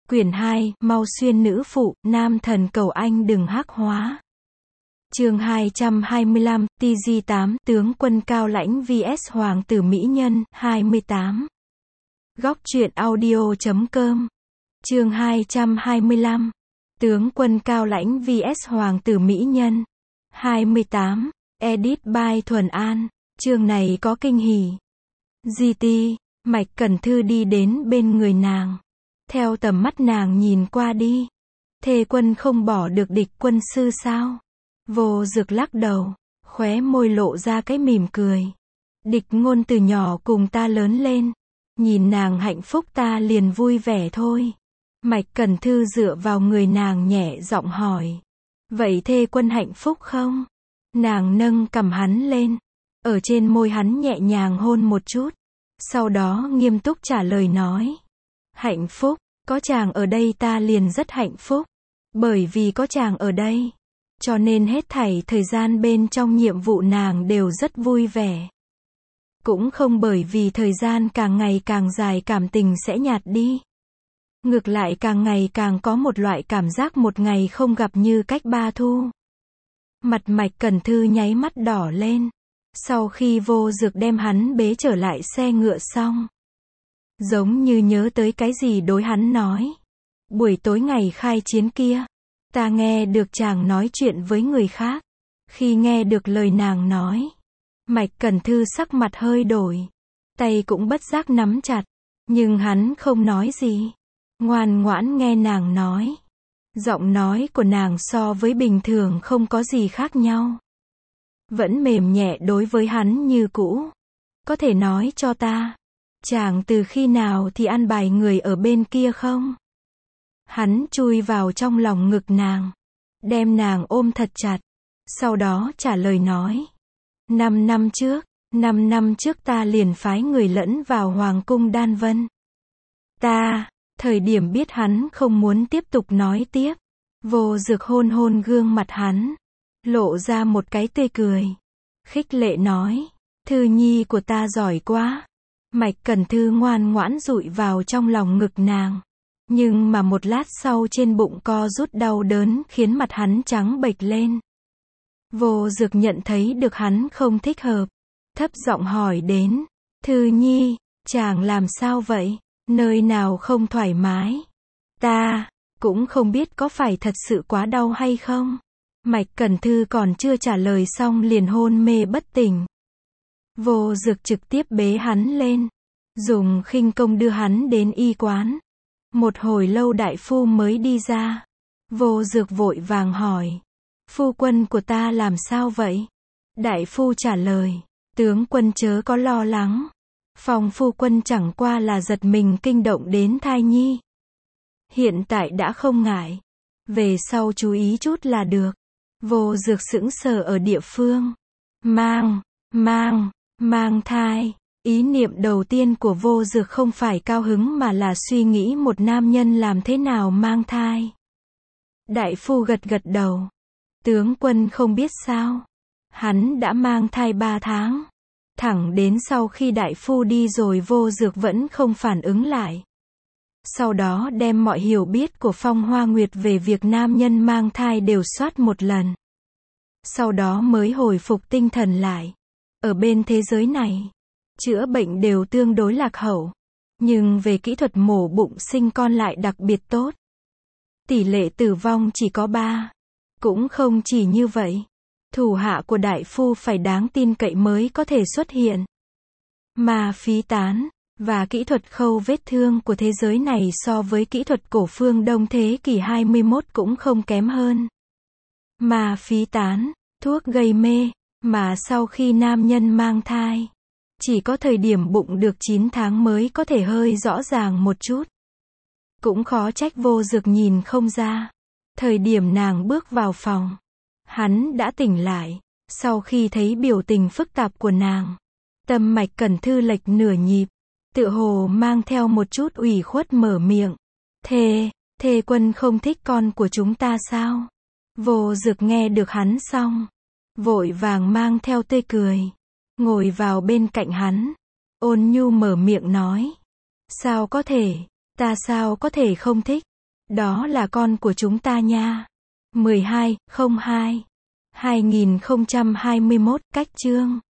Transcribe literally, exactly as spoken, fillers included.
Quyển hai, Mau xuyên nữ phụ, nam thần cầu anh đừng hắc hóa. Chương hai trăm hai mươi lăm, T G tám, tướng quân cao lãnh vs hoàng tử mỹ nhân, hai mươi tám. Góc truyện audio chấm com. Chương hai trăm hai mươi lăm, tướng quân cao lãnh vs hoàng tử mỹ nhân, hai mươi tám. Edit by Thuần An. Chương này có kinh hỉ. giê tê, Mạch Cẩn Thư đi đến bên người nàng. Theo tầm mắt nàng nhìn qua đi. Thề quân không bỏ được địch quân sư sao? Vô Dực lắc đầu, khóe môi lộ ra cái mỉm cười. Địch ngôn từ nhỏ cùng ta lớn lên. Nhìn nàng hạnh phúc ta liền vui vẻ thôi. Mạch Cẩn Thư dựa vào người nàng nhẹ giọng hỏi. Vậy thê quân hạnh phúc không? Nàng nâng cằm hắn lên. Ở trên môi hắn nhẹ nhàng hôn một chút. Sau đó nghiêm túc trả lời nói. Hạnh phúc, có chàng ở đây ta liền rất hạnh phúc. Bởi vì có chàng ở đây. Cho nên hết thảy thời gian bên trong nhiệm vụ nàng đều rất vui vẻ. Cũng không bởi vì thời gian càng ngày càng dài cảm tình sẽ nhạt đi. Ngược lại càng ngày càng có một loại cảm giác một ngày không gặp như cách ba thu. Mặt Mạch Cẩn Thư nháy mắt đỏ lên. Sau khi Vô Dực đem hắn bế trở lại xe ngựa xong. Giống như nhớ tới cái gì đối hắn nói. Buổi tối ngày khai chiến kia. Ta nghe được chàng nói chuyện với người khác. Khi nghe được lời nàng nói. Mạch Cẩn Thư sắc mặt hơi đổi. Tay cũng bất giác nắm chặt. Nhưng hắn không nói gì. Ngoan ngoãn nghe nàng nói. Giọng nói của nàng so với bình thường không có gì khác nhau. Vẫn mềm nhẹ đối với hắn như cũ. Có thể nói cho ta. Chàng từ khi nào thì ăn bài người ở bên kia không? Hắn chui vào trong lòng ngực nàng. Đem nàng ôm thật chặt. Sau đó trả lời nói. Năm năm trước, năm năm trước ta liền phái người lẫn vào Hoàng cung Đan Vân. Ta, thời điểm biết hắn không muốn tiếp tục nói tiếp. Vô Dực hôn hôn gương mặt hắn. Lộ ra một cái tươi cười. Khích lệ nói. Thư nhi của ta giỏi quá. Mạch Cẩn Thư ngoan ngoãn dụi vào trong lòng ngực nàng. Nhưng mà một lát sau trên bụng co rút đau đớn khiến mặt hắn trắng bệch lên. Vô Dực nhận thấy được hắn không thích hợp. Thấp giọng hỏi đến. Thư nhi, chàng làm sao vậy? Nơi nào không thoải mái? Ta, cũng không biết có phải thật sự quá đau hay không? Mạch Cẩn Thư còn chưa trả lời xong liền hôn mê bất tỉnh. Vô Dực trực tiếp bế hắn lên. Dùng khinh công đưa hắn đến y quán. Một hồi lâu đại phu mới đi ra. Vô Dực vội vàng hỏi. Phu quân của ta làm sao vậy? Đại phu trả lời. Tướng quân chớ có lo lắng. Phòng phu quân chẳng qua là giật mình kinh động đến thai nhi. Hiện tại đã không ngại. Về sau chú ý chút là được. Vô Dực sững sờ ở địa phương. Mang, mang, mang thai. Ý niệm đầu tiên của Vô Dực không phải cao hứng mà là suy nghĩ một nam nhân làm thế nào mang thai. Đại phu gật gật đầu. Tướng quân không biết sao. Hắn đã mang thai ba tháng. Thẳng đến sau khi đại phu đi rồi Vô Dực vẫn không phản ứng lại. Sau đó đem mọi hiểu biết của Phong Hoa Nguyệt về việc nam nhân mang thai đều soát một lần. Sau đó mới hồi phục tinh thần lại. Ở bên thế giới này, chữa bệnh đều tương đối lạc hậu. Nhưng về kỹ thuật mổ bụng sinh con lại đặc biệt tốt. Tỷ lệ tử vong chỉ có ba. Cũng không chỉ như vậy. Thủ hạ của đại phu phải đáng tin cậy mới có thể xuất hiện. Mà phí tán, và kỹ thuật khâu vết thương của thế giới này so với kỹ thuật cổ phương Đông thế kỷ hai mươi mốt cũng không kém hơn. Mà phí tán, thuốc gây mê, mà sau khi nam nhân mang thai, chỉ có thời điểm bụng được chín tháng mới có thể hơi rõ ràng một chút. Cũng khó trách Vô Dực nhìn không ra. Thời điểm nàng bước vào phòng, hắn đã tỉnh lại. Sau khi thấy biểu tình phức tạp của nàng, tâm Mạch Cẩn Thư lệch nửa nhịp. Tựa hồ mang theo một chút ủy khuất mở miệng. Thề, thề quân không thích con của chúng ta sao? Vô Dực nghe được hắn xong. Vội vàng mang theo tươi cười. Ngồi vào bên cạnh hắn. Ôn nhu mở miệng nói. Sao có thể, ta sao có thể không thích? Đó là con của chúng ta nha. mười hai, không hai, hai nghìn không trăm hai mươi mốt, cách chương